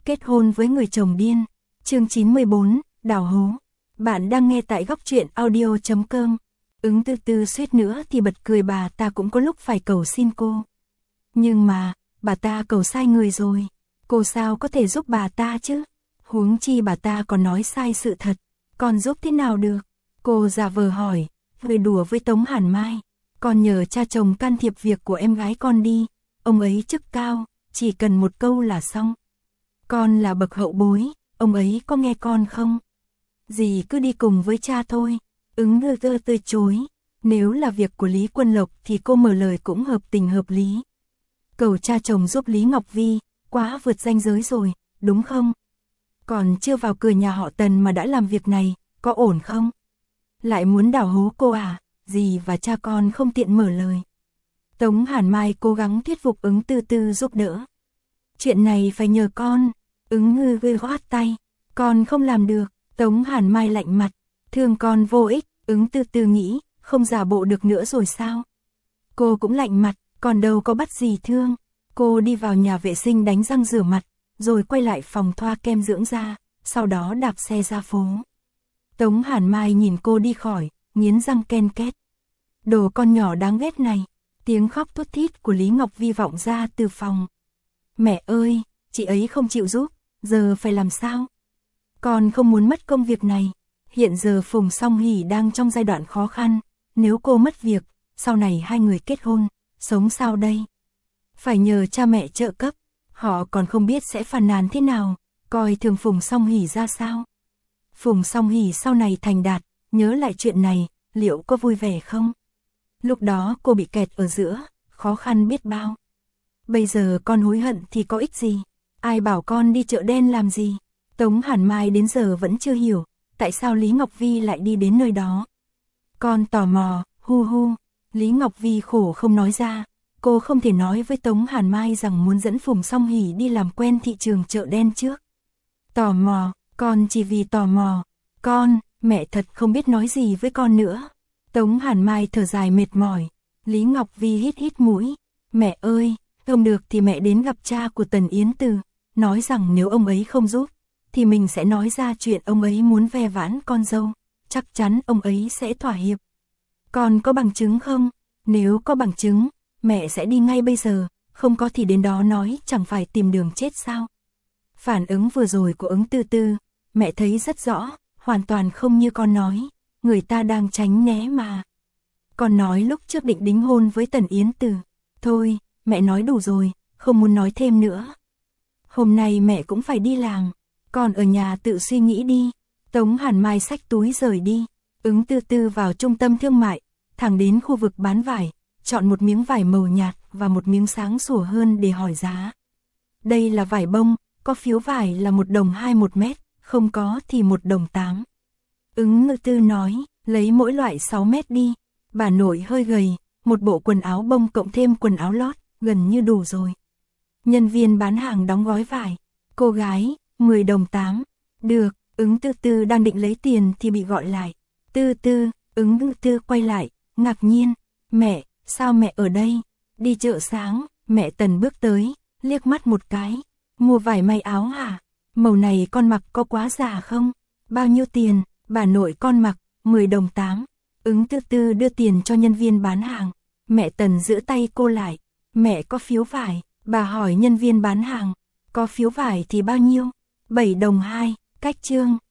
Kết hôn với người chồng điên. Chương 94, đào hố. Bạn đang nghe tại góc truyện audio.com. Ứng Tư Tư suýt nữa thì bật cười, bà ta cũng có lúc phải cầu xin cô. Nhưng mà, bà ta cầu sai người rồi. Cô sao có thể giúp bà ta chứ? Huống chi bà ta còn nói sai sự thật. Còn giúp thế nào được? Cô giả vờ hỏi, cười đùa với Tống Hàn Mai. Con nhờ cha chồng can thiệp việc của em gái con đi. Ông ấy chức cao, chỉ cần một câu là xong. Con là bậc hậu bối, ông ấy có nghe con không? Dì cứ đi cùng với cha thôi. Ứng Tư Tư từ chối. Nếu là việc của Lý Quân Lộc thì cô mở lời cũng hợp tình hợp lý. Cầu cha chồng giúp Lý Ngọc Vi, quá vượt ranh giới rồi, đúng không? Còn chưa vào cửa nhà họ Tần mà đã làm việc này, có ổn không? Lại muốn đào hố cô à? Dì và cha con không tiện mở lời. Tống Hàn Mai cố gắng thuyết phục Ứng Tư Tư giúp đỡ. Chuyện này phải nhờ con. Ứng Ngư gơi gót tay. Con không làm được. Tống Hàn Mai lạnh mặt. Thương con vô ích. Ứng Tư Tư nghĩ, không giả bộ được nữa rồi sao? Cô cũng lạnh mặt, còn đâu có bắt gì thương. Cô đi vào nhà vệ sinh đánh răng rửa mặt, rồi quay lại phòng thoa kem dưỡng da, sau đó đạp xe ra phố. Tống Hàn Mai nhìn cô đi khỏi, nghiến răng ken két. Đồ con nhỏ đáng ghét này. Tiếng khóc thút thít của Lý Ngọc Vi vọng ra từ phòng. Mẹ ơi, chị ấy không chịu giúp, giờ phải làm sao? Con không muốn mất công việc này. Hiện giờ Phùng Song Hỷ đang trong giai đoạn khó khăn. Nếu cô mất việc, sau này hai người kết hôn, sống sao đây? Phải nhờ cha mẹ trợ cấp. Họ còn không biết sẽ phàn nàn thế nào, coi thường Phùng Song Hỷ ra sao. Phùng Song Hỷ sau này thành đạt, nhớ lại chuyện này, liệu có vui vẻ không? Lúc đó cô bị kẹt ở giữa, khó khăn biết bao. Bây giờ con hối hận thì có ích gì? Ai bảo con đi chợ đen làm gì? Tống Hàn Mai đến giờ vẫn chưa hiểu, tại sao Lý Ngọc Vi lại đi đến nơi đó. Con tò mò, hu hu. Lý Ngọc Vi khổ không nói ra. Cô không thể nói với Tống Hàn Mai rằng muốn dẫn Phùng Song Hỷ đi làm quen thị trường chợ đen trước. Tò mò, con chỉ vì tò mò. Con, mẹ thật không biết nói gì với con nữa. Tống Hàn Mai thở dài mệt mỏi. Lý Ngọc Vi hít hít mũi. Mẹ ơi, không được thì mẹ đến gặp cha của Tần Yến Từ, nói rằng nếu ông ấy không giúp, thì mình sẽ nói ra chuyện ông ấy muốn ve vãn con dâu. Chắc chắn ông ấy sẽ thỏa hiệp. Con có bằng chứng không? Nếu có bằng chứng, mẹ sẽ đi ngay bây giờ, không có thì đến đó nói chẳng phải tìm đường chết sao? Phản ứng vừa rồi của Ứng Tư Tư, mẹ thấy rất rõ, hoàn toàn không như con nói, người ta đang tránh né mà. Con nói lúc trước định đính hôn với Tần Yến Từ. Thôi, mẹ nói đủ rồi, không muốn nói thêm nữa. Hôm nay mẹ cũng phải đi làm, con ở nhà tự suy nghĩ đi. Tống Hàn Mai xách túi rời đi. Ứng Tư Tư vào trung tâm thương mại, thẳng đến khu vực bán vải, chọn một miếng vải màu nhạt và một miếng sáng sủa hơn để hỏi giá. Đây là vải bông, có phiếu vải là 1 đồng 2 1 mét, không có thì 1 đồng 8. Ứng Tư Tư nói, lấy mỗi loại 6 mét đi. Bà nội hơi gầy, một bộ quần áo bông cộng thêm quần áo lót, gần như đủ rồi. Nhân viên bán hàng đóng gói vải. Cô gái, 10 đồng 8. Được, Ứng Tư Tư đang định lấy tiền thì bị gọi lại. Tư Tư, Ứng Tư Tư quay lại, ngạc nhiên. Mẹ, sao mẹ ở đây? Đi chợ sáng, mẹ Tần bước tới, liếc mắt một cái. Mua vải may áo hả? Màu này con mặc có quá giả không? Bao nhiêu tiền? Bà nội con mặc, 10 đồng 8. Ứng Tư Tư đưa tiền cho nhân viên bán hàng. Mẹ Tần giữ tay cô lại. Mẹ có phiếu vải. Bà hỏi nhân viên bán hàng. Có phiếu vải thì bao nhiêu? 7 đồng 2. Cách chương.